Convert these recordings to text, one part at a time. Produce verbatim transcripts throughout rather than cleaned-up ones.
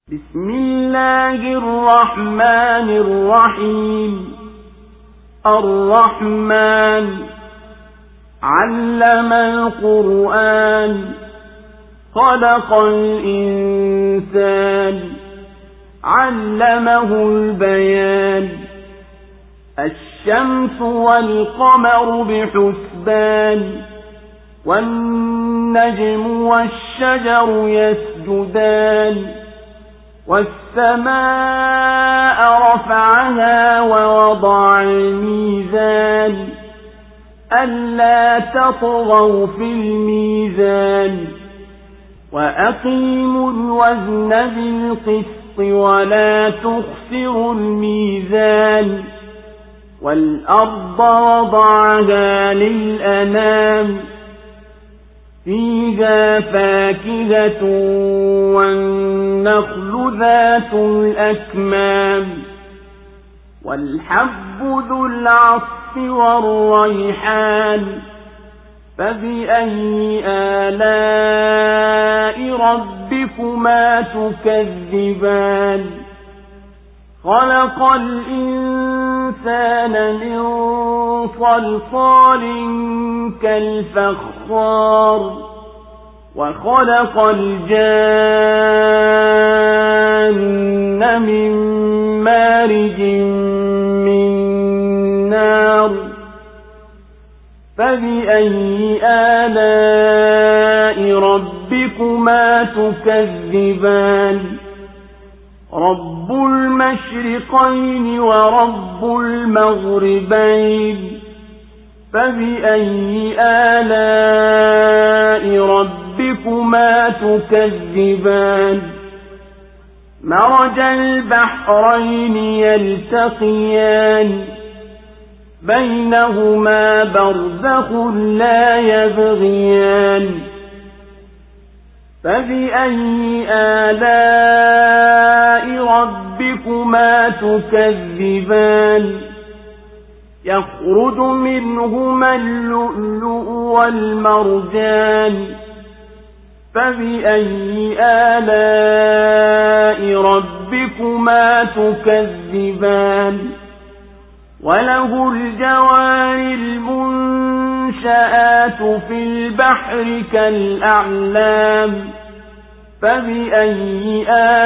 بسم الله الرحمن الرحيم. الرحمن علم القرآن خلق الإنسان علمه البيان. الشمس والقمر بحسبان والنجم والشجر يسجدان. والسماء رفعها ووضع الميزان ألا تطغوا في الميزان وأقيموا الوزن بالقسط ولا تخسروا الميزان. والأرض وضعها للأنام فيها فاكهة والنخل ذات الأكمام والحب ذو العصف والريحان. فبأي آلاء ربكما تكذبان؟ خلق الإنسان من صلصال كالفخار وخلق الجان من مارج من نار. فبأي آلاء ربكما تكذبان؟ رب المشرقين ورب المغربين. فبأي آلاء ربكما تكذبان؟ مرج البحرين يلتقيان بينهما برزخ لا يبغيان. فبأي آلاء ربكما تكذبان؟ يخرج منهما اللؤلؤ والمرجان. فبأي آلاء ربكما تكذبان؟ وله الجوار المنشآت في البحر كالأعلام. فبأي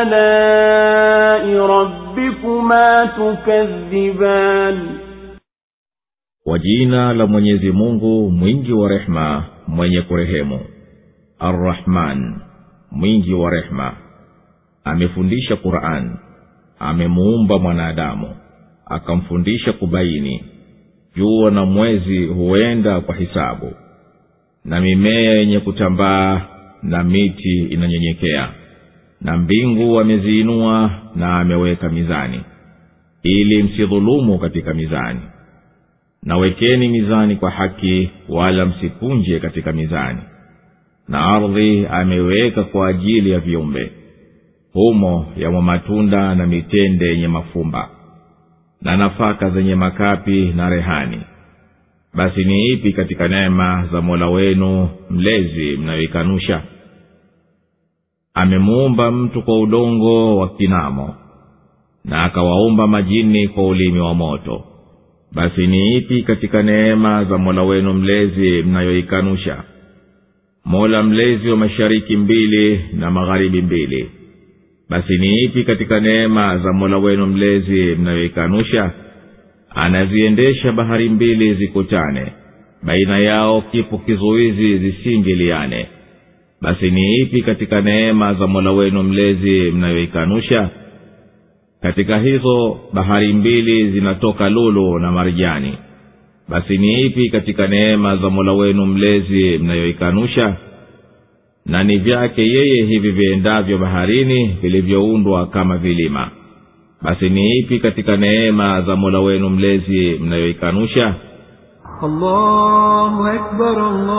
آلاء ربكما تكذبان؟ Kwa jina la Mwenyezi Mungu mwingi wa rehema mwenye kurehemu. Ar-Rahman, mwingi wa rehema. Amefundisha Qur'an, amemuumba mwanadamu, akamfundisha kubaini. Jua na mwezi huenda kwa hisabu, na mimea yenye kutambaa na miti inanyenyekea, na mbingu ameziinua na ameweka mizani, ili msidhulumu katika mizani. Na wekeni mizani kwa haki, wala msipunje katika mizani. Na ardhi ameweka kwa ajili ya viumbe, humo yamo matunda na mitende yenye mafumba, na nafaka zenye makapi na rehani. Basi ni ipi katika neema za Mola wenu mlezi mnayoikanusha? Amemuumba mtu kwa udongo wa kinamo, na akawaumba majini kwa ulimi wa moto. Basi ni ipi katika neema za Mola wenu mlezi mnayoikanusha? Mola mlezi wa mashariki mbili na magharibi mbili. Basi ni ipi katika neema za Mola wenu mlezi mnayoikanusha? Anaziendesha bahari mbili zikutane, baina yao kipo kizuizi zisingiliane. Basi ni ipi katika neema za Mola wenu mlezi mnayoikanusha? Katika hizo bahari mbili zinatoka lulu na marjani. Basi ni ipi katika neema za Mola wenu mlezi mnayoikanusha? Na ni vyake yeye hivi viendavyo baharini vilivyoundwa kama vilima. Basi ni ipi katika neema za Mola wenu mlezi mnayoikanusha? Allahu Akbar,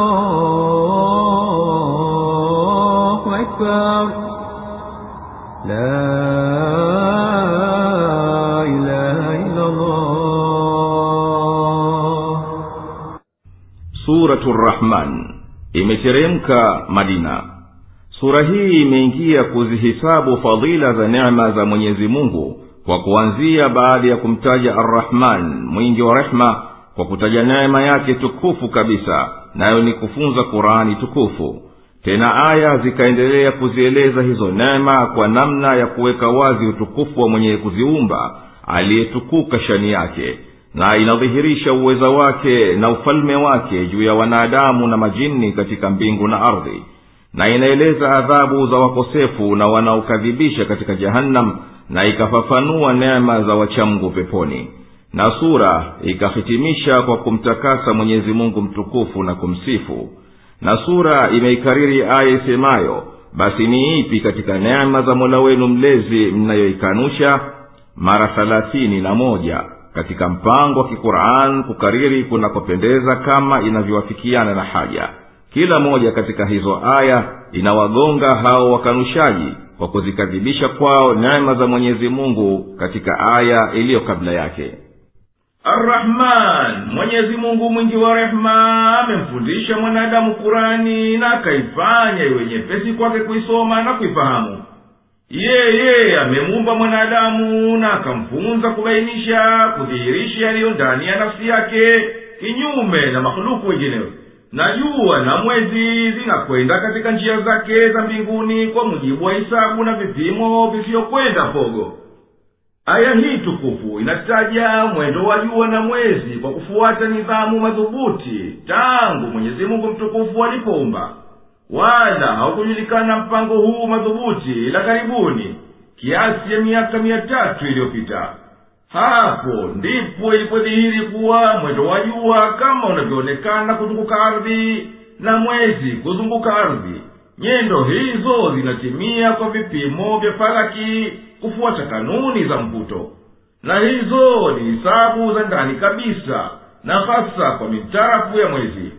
Allahu Akbar, la ilaha illa Allah. Suratul Rahman imeteremka Madina. sura hii imeingia kuzihisabu fadhila za neema za Mwenyezi Mungu kwa kuanzia baada ya kumtaja Ar-Rahman mwingi wa rehma, kwa kutaja neema yake tukufu kabisa, nayo ni kufunza Qur'ani tukufu. Tena aya zikaendelea kuzieleza hizo neema kwa namna ya kuweka wazi utukufu wa mwenye kuziumba aliyetukuka shani yake, na inadhihirisha uweza wake na ufalme wake juu ya wanadamu na majini katika mbingu na ardhi, na inaeleza adhabu za wakosefu na wanaokadhibisha katika jahannam, na ikafafanua neema za wachamgu peponi. Na sura ikahitimisha kwa kumtakasa Mwenyezi Mungu mtukufu na kumsifu. Na sura imeikariri aya isemayo, basi ni ipi katika neema za Mola wenu mlezi mnayoikanusha, mara thelathini na moja katika mpango wa Qur'an, kukariri kunakopendeza kama inavyowafikiana na haja. Kila moja katika hizo aya inawagonga hao wakanushaji kwa kuzikadhibisha kwao neema za Mwenyezi Mungu katika aya iliyo kabla yake. Ar-Rahman, Mwenyezi Mungu mwingi wa rehema, amemfundisha mwanadamu Qur'ani na akaifanya iwe nyepesi kwake kuisoma na kuifahamu. Yeye amemuumba mwanadamu na akamfunza kubainisha, kudhihirisha yaliyo ndani ya nafsi yake, kinyume na makhluku wengineo. Na jua na mwezi zinakwenda katika njia zake za mbinguni kwa mujibu wa hisabu na vipimo visiyokwenda pogo. Aya hii tukufu inataja mwendo wa jua na mwezi kwa kufuata nidhamu madhubuti tangu Mwenyezi Mungu mtukufu alipoumba. Wala haukujulikana mpango huu madhubuti ila karibuni, kiasi ya miaka mia tatu iliyopita. Hapo ndipo ilipodhihiri kuwa mwendo wa jua kama unavyoonekana kuzunguka ardhi na mwezi kuzunguka ardhi, nyendo hizo zinatimia kwa vipimo vya falaki kufuata kanuni za mvuto. Na hizo ni hisabu za ndani kabisa, na hasa kwa mitarafu ya mwezi.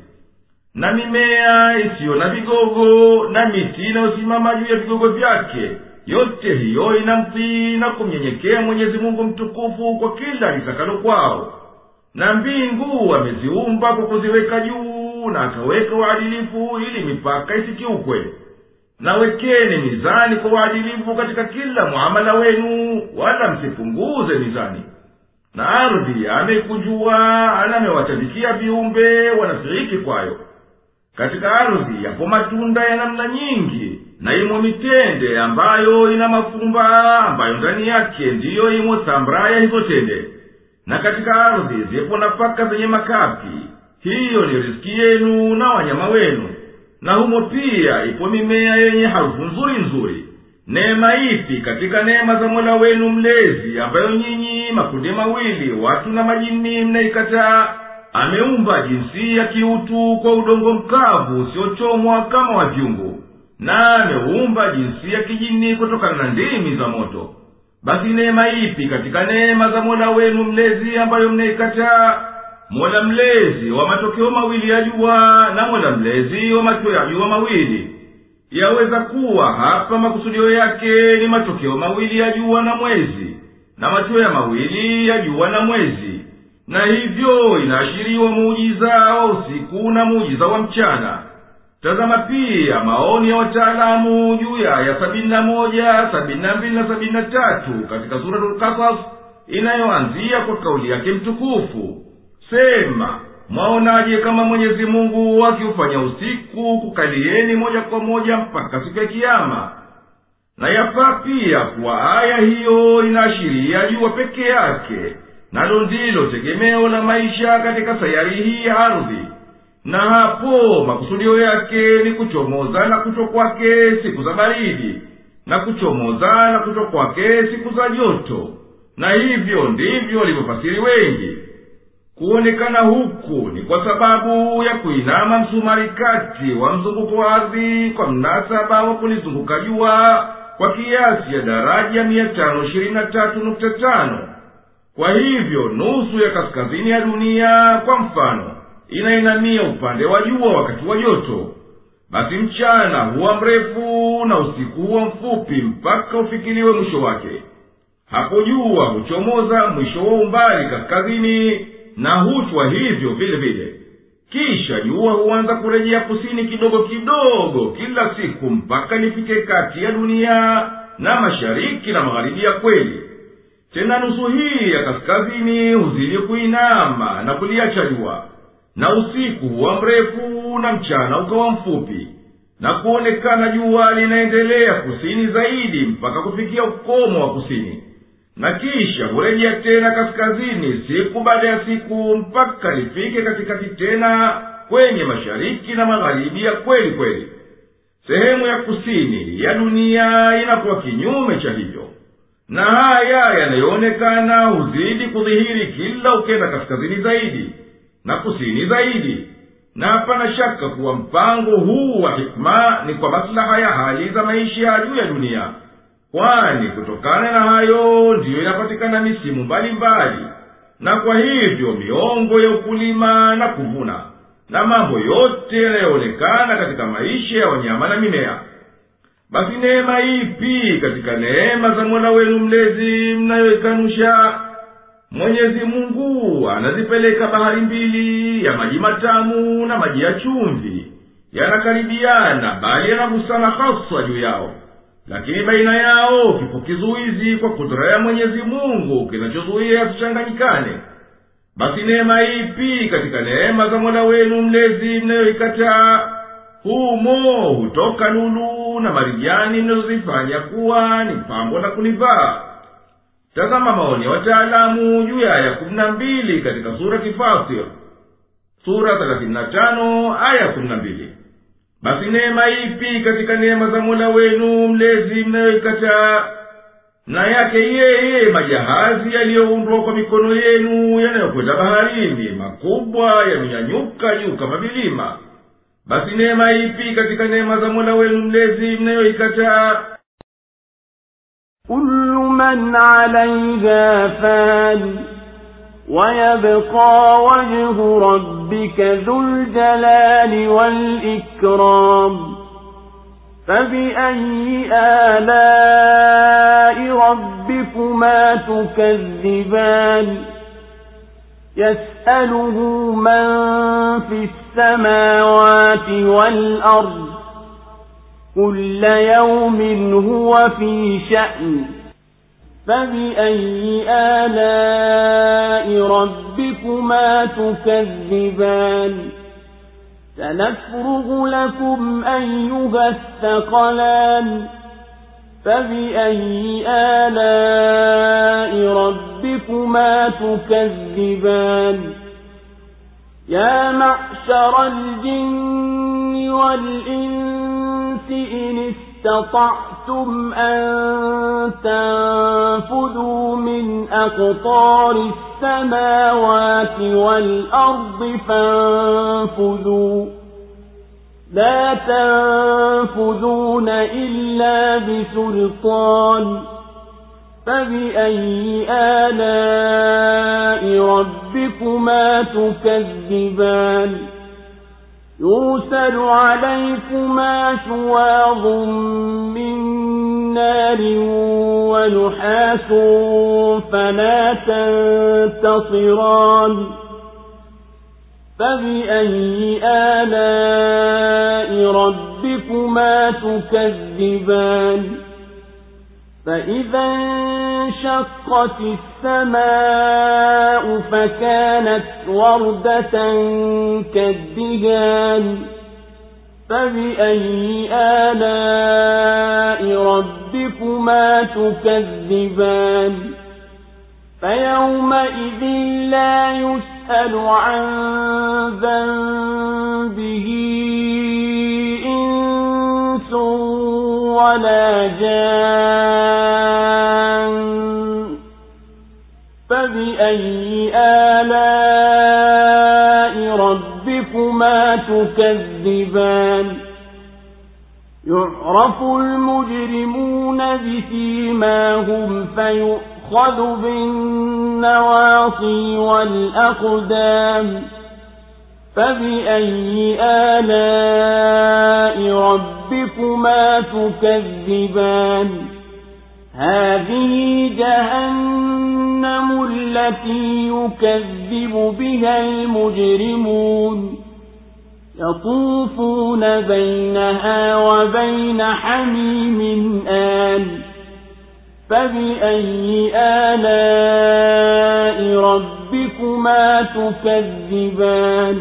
Na mimea isiyo na vigogo na miti inayosimama juu ya vigogo vyake, yote hiyo inamtii na kumnyenyekea Mwenyezi Mungu mtukufu kwa kila litakalo kwao. Na mbingu ameziumba kwa kuziweka juu, na akaweka uadilifu ili mipaka isikiukwe. Na wekeni mizani kwa uadilifu katika kila muamala wenu, wala msipunguze mizani. Na ardhi ameikunjua, na amewatandikia viumbe wanafiriki kwayo. Katika ardhi yapo matunda ya namna nyingi, na imo mitende ambayo ina mafumba, ambayo ndani yake ndiyo imo thambra ya hizo tende. Na katika ardhi zipo nafaka zenye makapi, hiyo ni riziki yenu na wanyama wenu. Na humo pia ipo mimea yenye harufu nzuri nzuri. Neema ipi katika neema za Mola wenu mlezi ambayo nyinyi makundi mawili, watu na majini, mnaikataa? Ameumba jinsi ya kiutu kwa udongo mkavu usiochomwa kama wa vyungu, na ameumba jinsi ya kijini kutokana na ndimi za moto. Basi neema ipi katika neema za Mola wenu mlezi ambayo mnaikataa? Mola mlezi wa matokeo mawili ya jua na Mola mlezi wa matokeo ya jua mawili. Yaweza kuwa hapa makusudio yake ni matokeo mawili ya jua na mwezi, na matokeo mawili ya jua na mwezi. Na hivyo inaashiriwa muujiza wa usiku na muujiza wa mchana. Tazama pia maoni ya wataalamu juu ya aya sabini na moja, sabini na mbili na sabini na tatu katika suratul Qasas, inayoanzia kwa kauli yake mtukufu. Sema, mwaonaje kama Mwenyezi Mungu akiufanya usiku kukalieni moja kwa moja mpaka siku ya kiyama? Na yafaa pia kuwa aya hiyo inaashiria jua peke yake, nalo ndilo tegemeo la maisha katika sayari hii ya ardhi. Na hapo makusudio yake ni kuchomoza na kutoka kwake siku za baridi, na kuchomoza na kutoka kwake siku za joto. Na hivyo ndivyo walivyofasiri wengi. Kuonekana huku ni kwa sababu ya kuinama msumari kati wa mzunguko wa ardhi kwa mnasaba wa kulizunguka jua kwa kiasi ya daraja mia tano ishirini na tatu nukta tano. Kwa hivyo nusu ya kaskazini ya dunia kwa mfano inainamia upande wa jua wakati wa joto. Basi mchana huwa mrefu na usiku huwa mfupi mpaka ufikiliwe mwisho wake. Hapo jua huchomoza mwisho wa umbali kaskazini, na hutwa hivyo vile vile. kisha jua huanza kurejea kusini kidogo kidogo kila siku mpaka lifike kati ya dunia na mashariki na magharibi ya kweli. Tena nusu hii ya kaskazini huzidi kuinama na kuliacha jua, na usiku huwa mrefu na mchana ukawa mfupi, na kuonekana jua linaendelea kusini zaidi mpaka kufikia ukomo wa kusini, na kisha hurejea tena kaskazini siku baada ya siku mpaka lifike katikati tena kwenye mashariki na magharibi ya kweli kweli. Sehemu ya kusini ya dunia inakuwa kinyume cha hivyo, na haya yanayoonekana huzidi kudhihiri kila ukenda kaskazini zaidi na kusini zaidi. Na hapana shaka kuwa mpango huu wa hikma ni kwa maslaha ya hali za maisha juu ya dunia, kwani kutokana na hayo ndiyo inapatikana misimu mbalimbali, na kwa hivyo miongo ya ukulima na kuvuna na mambo yote yanayoonekana katika maisha ya wanyama na mimea. Basi neema ipi katika neema za Mola wenu mlezi mnayoikanusha? Mwenyezi Mungu anazipeleka bahari mbili ya maji matamu na maji ya chumvi, yanakaribiana bali yanagusana hasa juu yao, lakini baina yao kipo kizuizi kwa kudra ya Mwenyezi Mungu kinachozuia yasichanganyikane. Basi neema ipi katika neema za Mola wenu mlezi mnayoikataa? Humo hutoka lulu na marijani mnazozifanya kuwa ni pambo na kulivaa. Tazama maoni ya wataalamu juu ya aya kumi na mbili katika sura Fatir, sura thelathini na tano aya kumi na mbili. Basi neema ipi katika neema za Mola wenu mlezi mnayoikataa? Na yake yeye majahazi yaliyoundwa kwa mikono yenu yanayokwenda baharini, makubwa yamenyanyuka juu kama vilima. Basi neema ipi katika neema za Mola wenu mlezi mnayoikataa? kullu man 'alayha fan wa yabqa wajhu rabbika dhul jalali wal ikram. فبأي آلاء ربكما تكذبان يسأله من في السماوات والأرض كل يوم هو في شأن. فبأي آلاء ربكما تكذبان سنفرغ لكم أيها الثقلان. فبأي آلاء ربكما تكذبان يا معشر الجن والإنس إن استطعتم أن تنفذوا من أقطار السماوات والأرض فانفذوا لا تنفذون إلا بسلطان. فبأي آلاء ربكما تكذبان يرسل عليكما شواظ من نار ونحاس فلا تنتصران. فبأي آلاء ربكما تكذبان فإذا انشقت السماء فكانت وردة كالدهان. فبأي آلاء ربكما تكذبان فيومئذ لا يسأل عن ذنبه إنس ولا جان. فبأي آلاء ربكما تكذبان يعرف المجرمون بسيماهم فيؤخذ بالنواصي والأقدام. فبأي آلاء ربكما تكذبان هذه جهنم التي يكذب بها المجرمون يطوفون بينها وبين حميم آن فبأي آلاء ربكما تكذبان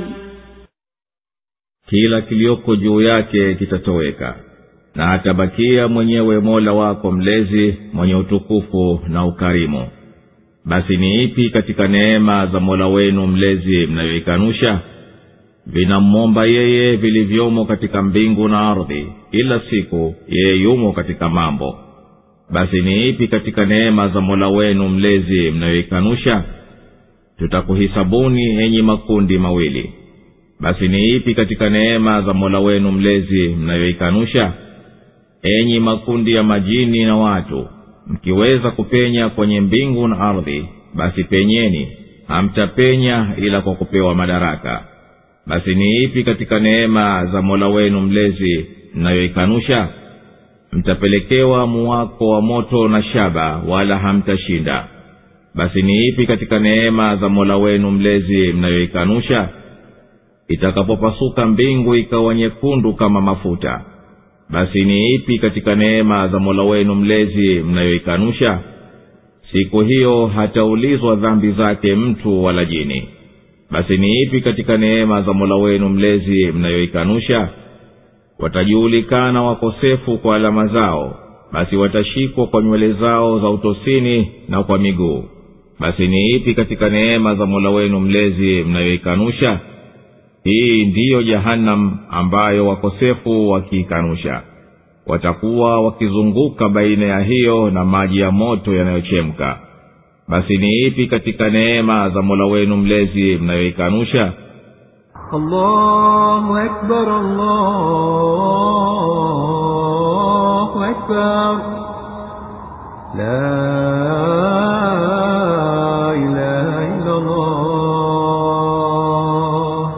kila kilioko juu yake kitatoweka na atabakia mwenyewe Mola wako mlezi mwenye utukufu na ukarimu. Basi ni ipi katika neema za Mola wenu mlezi mnayoikanusha? Vinamwomba yeye vilivyomo katika mbingu na ardhi, kila siku yeye yumo katika mambo. Basi ni ipi katika neema za Mola wenu mlezi mnayoikanusha? Tutakuhisabuni enyi makundi mawili. Basi ni ipi katika neema za Mola wenu mlezi mnayoikanusha? Enyi makundi ya majini na watu, mkiweza kupenya kwenye mbingu na ardhi, basi penyeni, hamtapenya ila kwa kupewa madaraka. Basi ni ipi katika neema za Mola wenu mlezi mnayoikanusha? Mtapelekewa muwako wa moto na shaba, wala hamtashinda. Basi ni ipi katika neema za Mola wenu mlezi mnayoikanusha? Itakapopasuka mbingu ikawa nyekundu kama mafuta, basi ni ipi katika neema za Mola wenu mlezi mnayoikanusha? Siku hiyo hataulizwa dhambi zake mtu wala jini. Basi ni ipi katika neema za Mola wenu mlezi mnayoikanusha? Watajulikana wakosefu kwa alama zao, basi watashikwa kwa nywele zao za utosini na kwa miguu. Basi ni ipi katika neema za Mola wenu mlezi mnayoikanusha? Hii ndiyo Jahannam ambayo wakosefu wakiikanusha. Watakuwa wakizunguka baina ya hiyo na maji ya moto yanayochemka. Basi ni ipi katika neema za Mola wenu mlezi mnayoikanusha? Allahu Akbar, Allahu Akbar, la ilaha illa Allah.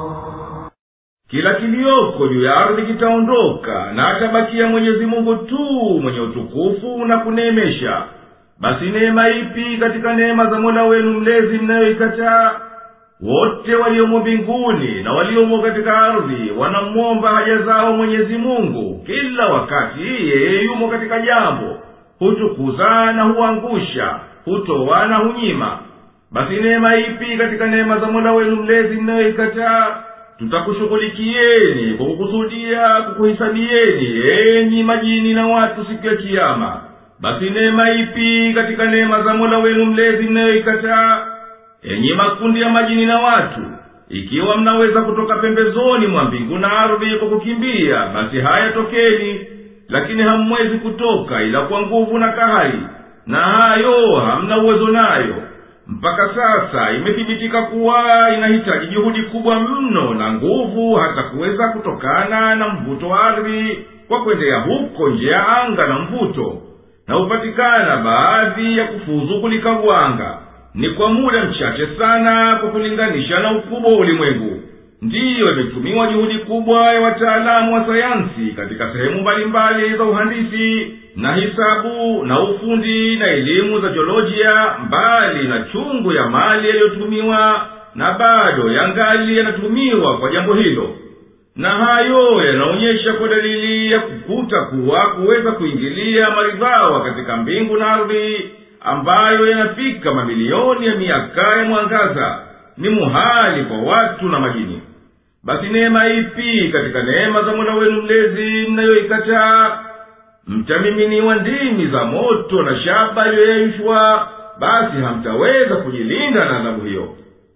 Kila kilioko juu ya ardhi kitaondoka na atabakia Mwenyezi Mungu tu mwenye utukufu na kuneemesha. Basi neema ipi katika neema za Mola wenu mlezi mnayoikataa? Wote waliomo mbinguni na waliomo katika ardhi wanamwomba haja zao Mwenyezi Mungu kila wakati. Yeye yumo katika jambo, hutukuza na huangusha, hutoa na hunyima. Basi neema ipi katika neema za Mola wenu mlezi mnayoikataa? Tutakushughulikieni kwa kukusudia kukuhisabieni enyi majini na watu siku ya Kiyama. Basi neema ipi katika neema za Mola wenu mlezi mnayoikataa? Enyi makundi ya majini na watu, ikiwa mnaweza kutoka pembezoni mwa mbingu na ardhi kwa kukimbia, basi haya tokeni. Lakini hamwezi kutoka ila kwa nguvu na kahari, na hayo hamna uwezo nayo. Mpaka sasa imethibitika kuwa inahitaji juhudi kubwa mno na nguvu hata kuweza kutokana na mvuto wa ardhi kwa kuendea huko nje ya anga na mvuto, na upatikana baadhi ya kufuzu kulikagwanga. Ni kwa muda mchache sana kwa kulinganisha na ukubwa wa ulimwengu. Ndiyo imetumiwa juhudi kubwa ya wataalamu wa sayansi katika sehemu mbalimbali za uhandisi na hisabu na ufundi na elimu za jiolojia, mbali na chungu ya mali yaliyotumiwa na bado yangali yanatumiwa kwa jambo hilo. Na hayo yanaonyesha kwa dalili ya kukuta kuwa kuweza kuingilia maridhawa katika mbingu na ardhi ambayo yanafika mamilioni ya miaka ya mwangaza ni muhali kwa watu na majini. Basi neema ipi katika neema za Mola wenu mlezi mnayoikataa? Mtamiminiwa ndimi za moto na shaba iliyoyeyushwa, basi hamtaweza kujilinda na adhabu hiyo.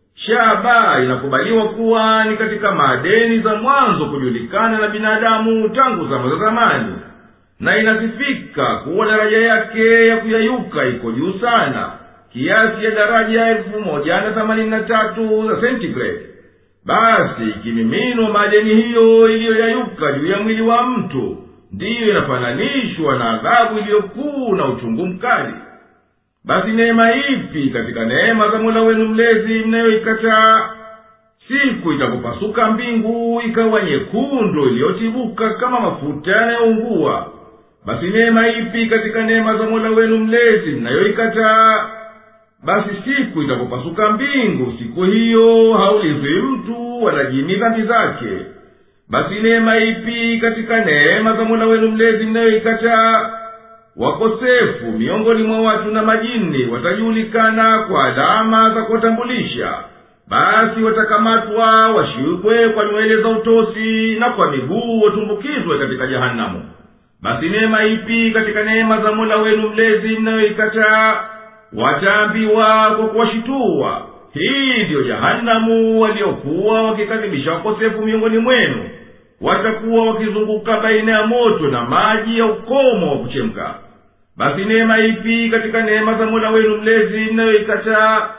Shaba inakubaliwa kuwa ni katika madeni za mwanzo kujulikana na binadamu tangu zama za zamani, na inasifika kuwa daraja yake ya kuyayuka iko juu sana, kiasi ya daraja elfu moja na themanini na tatu za centigrade. Basi kimiminwa madeni hiyo iliyoyayuka juu ya mwili wa mtu, ndiyo inafananishwa na adhabu iliyokuu na uchungu mkali. Basi neema ipi katika neema za Mola wenu mlezi mnayoikataa? Siku itakupasuka mbingu ikawa nyekundu iliyotibuka kama mafuta yanayoungua. Basi neema ipi katika neema za Mola wenu mlezi mnayoikataa? Basi siku itakupasuka mbingu, siku hiyo haulizwi mtu wala jini dhambi zake. basi neema ipi katika neema za Mola wenu mlezi mnayoikataa? Wakosefu miongoni mwa watu na majini watajulikana kwa alama za kuwatambulisha, basi watakamatwa washikwe kwa nywele za utosi na kwa miguu watumbukizwe katika jahanamu. Basi neema ipi katika neema za Mola wenu mlezi mnayoikataa? Wataambiwa kwa kuwashitua, hii ndiyo jahanamu waliokuwa wakikadhibisha wakosefu miongoni mwenu. Watakuwa wakizunguka baina ya moto na maji ya ukomo wa kuchemka. Basi neema ipi katika neema za Mola wenu mlezi mnayoikataa?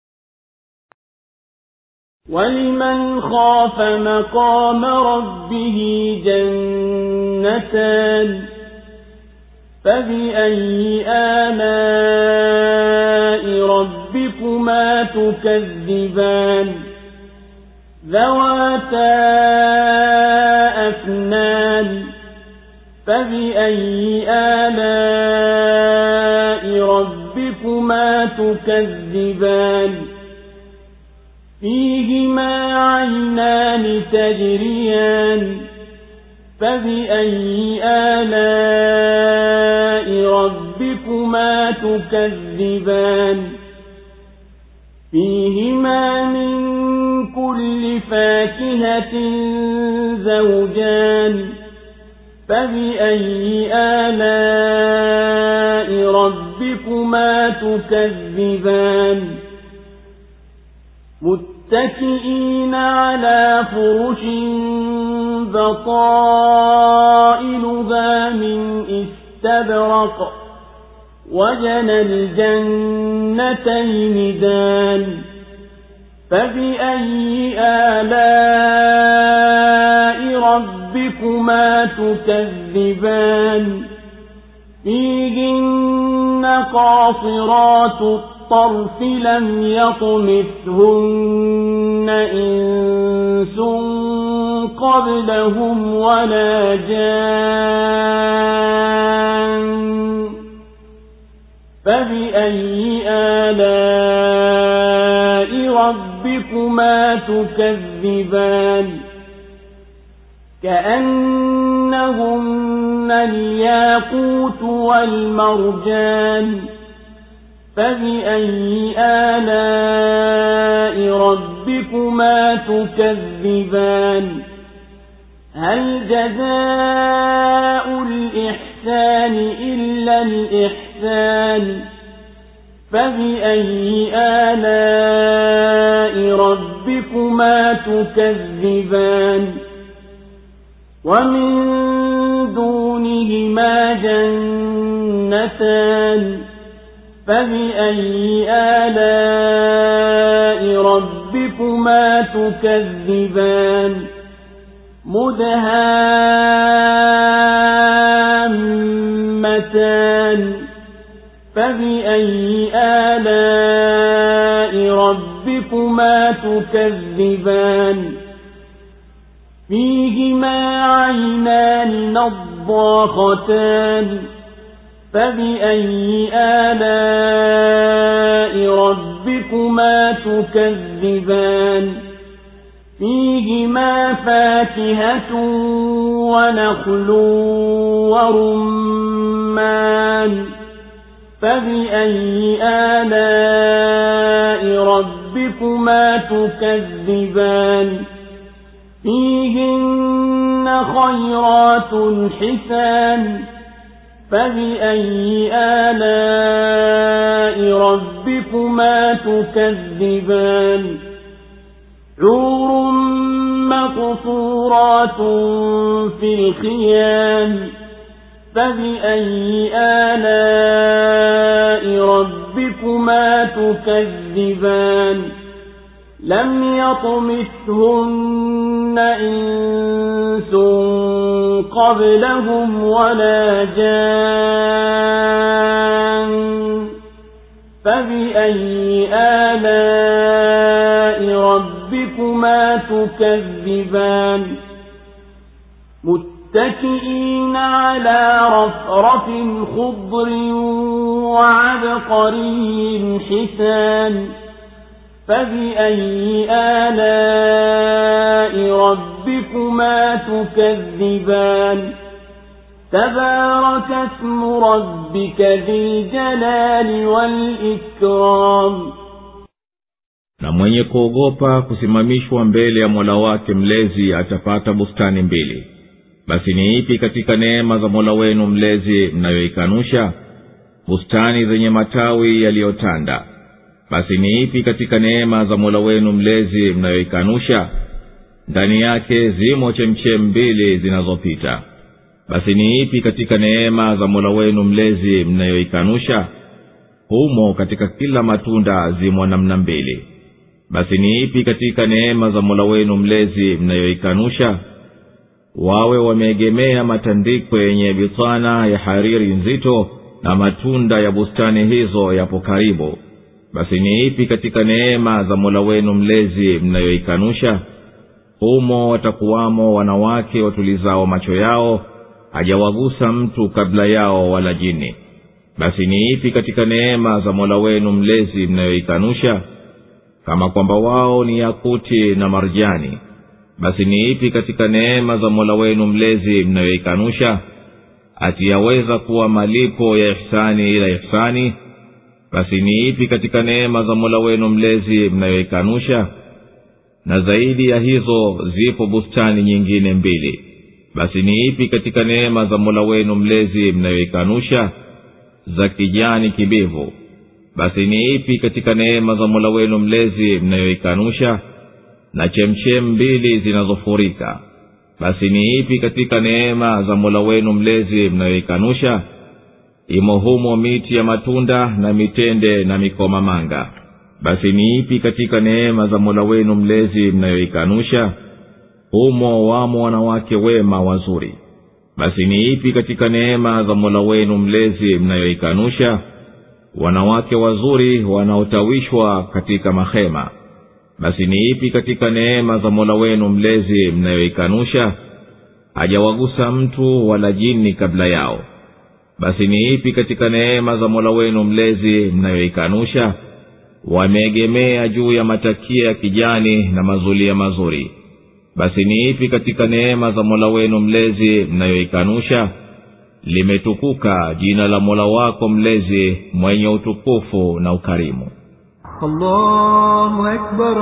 وَلِمَنْ خَافَ مَقَامَ رَبِّهِ جَنَّتَانِ فَبِأَيِّ آلَاءِ رَبِّكُمَا تُكَذِّبَانِ ذَوَاتَا أَفْنَانٍ فَبِأَيِّ آلَاءِ رَبِّكُمَا تُكَذِّبَانِ فِيهِمَا عَيْنَانِ تَجْرِيَانِ فَبِأَيِّ آلَاءِ رَبِّكُمَا تُكَذِّبَانِ فِيهِمَا مِن كُلِّ فَاكِهَةٍ زَوْجَانِ فَبِأَيِّ آلَاءِ رَبِّكُمَا تُكَذِّبَانِ مُتَّكِئِينَ عَلَى فُرُشٍ بَطَائِنُهَا مِنْ إِسْتَبْرَقٍ وَجَنَى الْجَنَّتَيْنِ دَانٍ فَبِأَيِّ آلَاءِ رَبِّكُمَا تُكَذِّبَانِ فِيهِنَّ قَاصِرَاتُ الطَّرْفِ لَمْ يَطْمِثْهُنَّ إِنسٌ قَبْلَهُمْ وَلَا جَانٌّ فَبِأَيِّ آلَاءِ رَبِّكُمَا تُكَذِّبَانِ كَأَنَّهُنَّ الْيَاقُوتُ وَالْمَرْجَانُ فَبِأَيِّ آلَاءِ رَبِّكُمَا تُكَذِّبَانِ هَلْ جَزَاءُ الْإِحْسَانِ إِلَّا الْإِحْسَانُ فَبِأَيِّ آلَاءِ رَبِّكُمَا تُكَذِّبَانِ وَمِن دُونِهِمَا جَنَّتَانِ فَبِأَيِّ آلَاءِ رَبِّكُمَا تُكَذِّبَانِ مُدْهَامَّتَانِ فَبِأَيِّ آلَاءِ رَبِّكُمَا تُكَذِّبَانِ فِيهِمَا عَيْنَانِ نَضَّاخَتَانِ فَبِأَيِّ آلَاءِ رَبِّكُمَا تُكَذِّبَانِ فِيهِمَا فَاكِهَةٌ وَنَخْلٌ وَرُمَّانٌ فَبِأَيِّ آلَاءِ رَبِّكُمَا تُكَذِّبَانِ فِيهِنَّ خَيْرَاتٌ حِسَانٌ فَبِأَيِّ آلَاءِ رَبِّكُمَا تُكَذِّبَانِ حُورٌ مَّقْصُورَاتٌ فِي الْخِيَامِ فَبِأَيِّ آلَاءِ رَبِّكُمَا تُكَذِّبَانِ لَمْ يَطْمِثْهُنَّ إِنسٌ قَبْلَهُمْ وَلَا جَانٌّ فَبِأَيِّ آلَاءِ رَبِّكُمَا تُكَذِّبَانِ مُتَّكِئِينَ عَلَى رَفْرَفٍ خُضْرٍ وَعَبْقَرِيٍّ حِسَانٍ فَبِأَيِّ آلَاءِ رَبِّكُمَا ربكما تكذبان تبارك اسم ربك ذي الجلال والإكرام. Na mwenye kuogopa kusimamishwa mbele ya Mola wake mlezi atapata bustani mbili. Basi ni ipi katika neema za Mola wenu mlezi mnayoikanusha? Bustani zenye matawi yaliyotanda. Basi ni ipi katika neema za Mola wenu mlezi mnayoikanusha? Ndani yake zimo chemchem mbili zinazopita. Basi ni ipi katika neema za Mola wenu mlezi mnayoikanusha? Humo katika kila matunda zimo namna mbili. Basi ni ipi katika neema za Mola wenu mlezi mnayoikanusha? Wawe wameegemea matandiko yenye bitana ya hariri nzito, na matunda ya bustani hizo yapo karibu. Basi ni ipi katika neema za Mola wenu mlezi mnayoikanusha? Humo watakuwamo wanawake watulizao macho yao, hajawagusa mtu kabla yao wala jini. Basi ni ipi katika neema za Mola wenu mlezi mnayoikanusha? Kama kwamba wao ni yakuti na marjani. Basi ni ipi katika neema za Mola wenu mlezi mnayoikanusha? Ati yaweza kuwa malipo ya ihsani ila ihsani? Basi ni ipi katika neema za Mola wenu mlezi mnayoikanusha? Na zaidi ya hizo zipo bustani nyingine mbili. Basi ni ipi katika neema za Mola wenu mlezi mnayoikanusha? Za kijani kibivu. Basi ni ipi katika neema za Mola wenu mlezi mnayoikanusha? Na chemchem mbili zinazofurika. Basi ni ipi katika neema za Mola wenu mlezi mnayoikanusha? Imo humo miti ya matunda na mitende na mikomamanga. Basi ni ipi katika neema za Mola wenu mlezi mnayoikanusha? Humo wamo wanawake wema wazuri. Basi ni ipi katika neema za Mola wenu mlezi mnayoikanusha? Wanawake wazuri wanaotawishwa katika mahema. Basi ni ipi katika neema za Mola wenu mlezi mnayoikanusha? Hajawagusa mtu wala jini kabla yao. Basi ni ipi katika neema za Mola wenu mlezi mnayoikanusha? Wameegemea juu ya matakia ya kijani na mazulia mazuri. Basi ni ipi katika neema za Mola wenu mlezi mnayoikanusha? Limetukuka jina la Mola wako mlezi mwenye utukufu na ukarimu. Allahu Akbar,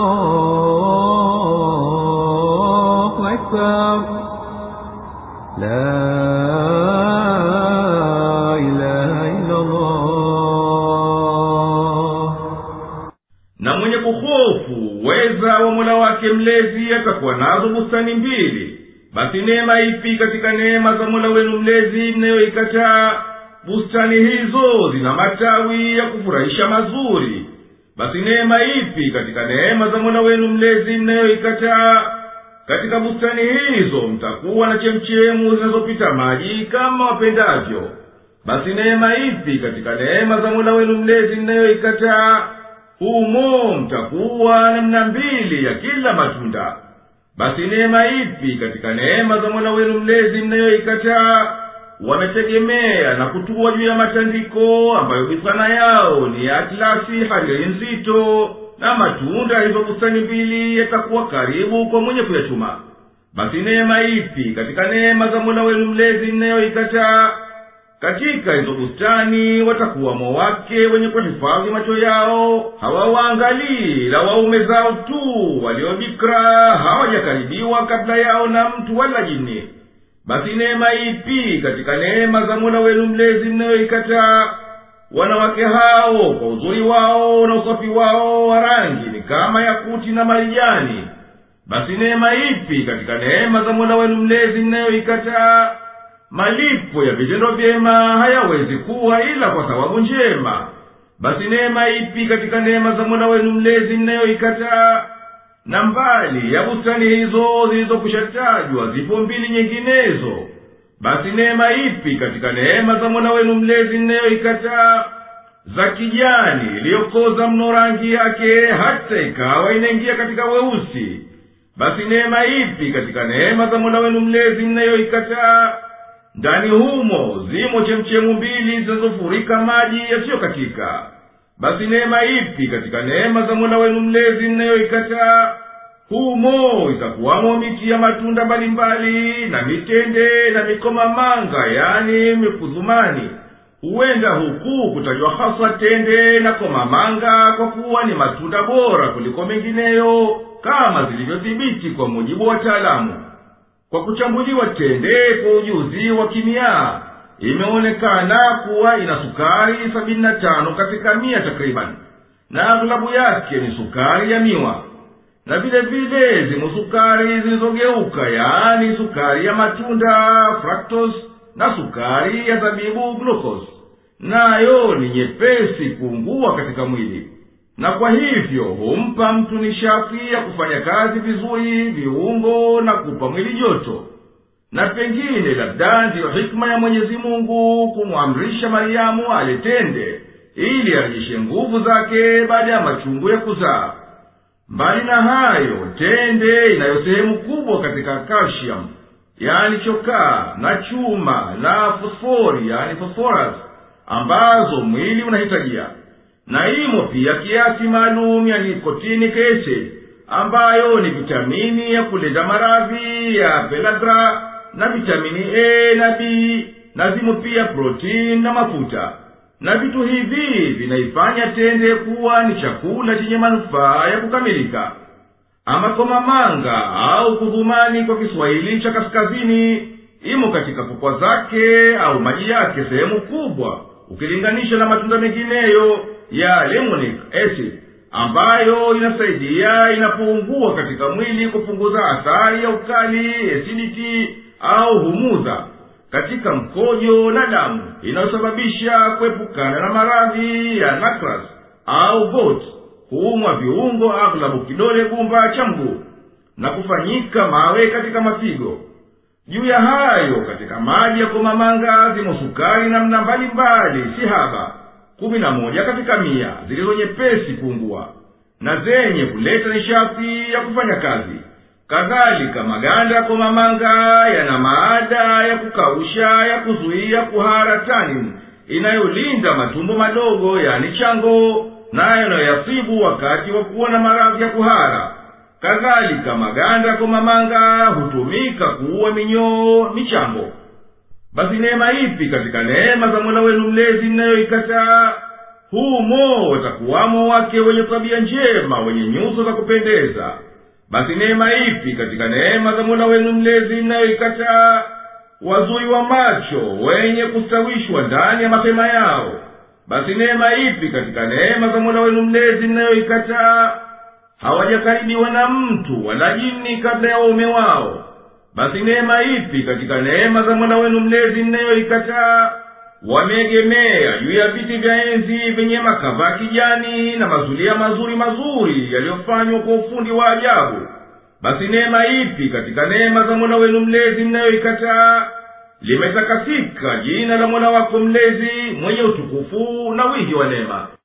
Allahu Akbar. La ilaha illa Allah. Na mwenye kuhofu weza wa Mola wake mlezi atakuwa nazo bustani mbili. Basi neema ipi katika neema za Mola wenu mlezi mnayoikataa? Bustani hizo zina matawi ya kufurahisha mazuri. Basi neema ipi katika neema za Mola wenu mlezi mnayoikataa? Katika bustani hizo mtakuwa na chemchemu zinazopita maji kama wapendavyo. Basi neema ipi katika neema za Mola wenu mlezi mnayoikataa? Humo mtakuwa namna mbili ya kila matunda. Basi neema ipi katika neema za Mola wenu mlezi mnayoikataa? Wametegemea na kutua juu ya matandiko ambayo bitana yao ni atlasi hariri nzito, na matunda hizo bustani mbili yatakuwa karibu kwa mwenye kuyachuma. Basi neema ipi katika neema za Mola wenu mlezi mnayoikataa? Katika hizo bustani watakuwa wake wenye kuhifadhi macho yao, hawawaangalii la waume zao tu waliobikra, hawajakaribiwa kabla yao na mtu wala jini. Basi neema ipi katika neema za Mola wenu mlezi mnayoikataa? Wanawake hao kwa uzuri wao na usafi wao wa rangi ni kama yakuti na marijani. Basi neema ipi katika neema za Mola wenu mlezi mnayoikataa? Malipo ya vitendo vyema hayawezi kuwa ila kwa sababu njema. Basi neema ipi katika neema za Mola wenu mlezi mnayoikataa? Na mbali ya bustani hizo zilizokushatajwa zipo mbili nyinginezo. Basi neema ipi katika neema za Mola wenu mlezi mnayoikataa? Za kijani iliyokoza mno rangi yake hata ikawa inaingia katika weusi. Basi neema ipi katika neema za Mola wenu mlezi mnayoikataa? Ndani humo zimo chemchemu mbili zinazofurika maji yasiyokatika. Basi neema ipi katika neema za Mola wenu mlezi mnayoikataa? humo itakuwamo miti ya matunda mbalimbali na mitende na mikomamanga, yani mikudhumani. Huenda huku kutajwa haswa tende na komamanga kwa kuwa ni matunda bora kuliko mengineyo, kama zilivyothibiti kwa mujibu wa wataalamu. Kwa kuchambuliwa tende kwa ujuzi wa kimia, imeonekana kuwa ina sukari sabini na tano katika mia takriban, na aghlabu yake ni sukari ya miwa. Na vile vile zimo sukari zilizogeuka, yaani sukari ya matunda fructose na sukari ya zabibu glucose, nayo ni nyepesi kuungua katika mwili, na kwa hivyo humpa mtu nishati ya kufanya kazi vizuri viungo na kupa mwili joto. Na pengine labda ndiyo hikma ya Mwenyezi Mungu kumwamrisha Mariamu aletende ili arejeshe nguvu zake baada ya machungu ya kuzaa. Mbali na hayo, tende inayo sehemu kubwa katika calcium, yani chokaa, na chuma, na fosfori, yani phosphorus, ambazo mwili unahitajia. Na imo pia kiasi maalum ya nicotinic acid, ambayo ni vitamini ya kulinda maradhi ya pellagra, na vitamini A na B, na zimo pia protein na mafuta. Na vitu hivi vinaifanya tende kuwa ni chakula chenye manufaa ya kukamilika. Ama komamanga au kudhumani kwa Kiswahili cha kaskazini, imo katika pokwa zake au maji yake sehemu kubwa ukilinganisha na matunda mengineyo ya lemonic acid, ambayo inasaidia inapoungua katika mwili kupunguza athari ya ukali, acidity au humudha katika mkojo na damu, inayosababisha kuepukana na maradhi ya nakras au gout, kuumwa viungo aghlabu kidole gumba cha mguu, na kufanyika mawe katika mafigo. Juu ya hayo, katika maji ya komamanga zimo sukari namna mbalimbali si haba, kumi na moja katika mia, zilizo nyepesi kuungua na zenye kuleta nishati ya kufanya kazi. Kadhalika maganda ya komamanga yana maada ya kukausha ya kuzuia kuhara tanin, inayolinda matumbo madogo yani chango, nayo yanayoyasibu wakati wa kuwa na maradhi ya kuhara. Kadhalika maganda ya komamanga hutumika kuua minyoo michambo. Basi neema ipi katika neema za Mola wenu mlezi mnayoikataa? Humo watakuwamo wake wenye tabia njema, wenye nyuso za kupendeza. Basi neema ipi katika neema za Mola wenu mlezi mnayoikataa? Wazuri wa macho, wenye kustawishwa ndani ya mapema yao. Basi neema ipi katika neema za Mola wenu mlezi mnayoikataa? Hawajakaribiwa na mtu wala jini kabla ya waume wao. Basi neema ipi katika neema za Mola wenu mlezi mnayoikataa? Wameegemea juu ya viti vya enzi vyenye makava kijani na mazulia mazuri mazuri yaliyofanywa kwa ufundi wa ajabu. Basi neema ipi katika neema za Mola wenu mlezi mnayoikataa? Limetakasika jina la Mola wako mlezi mwenye utukufu na wingi wa neema.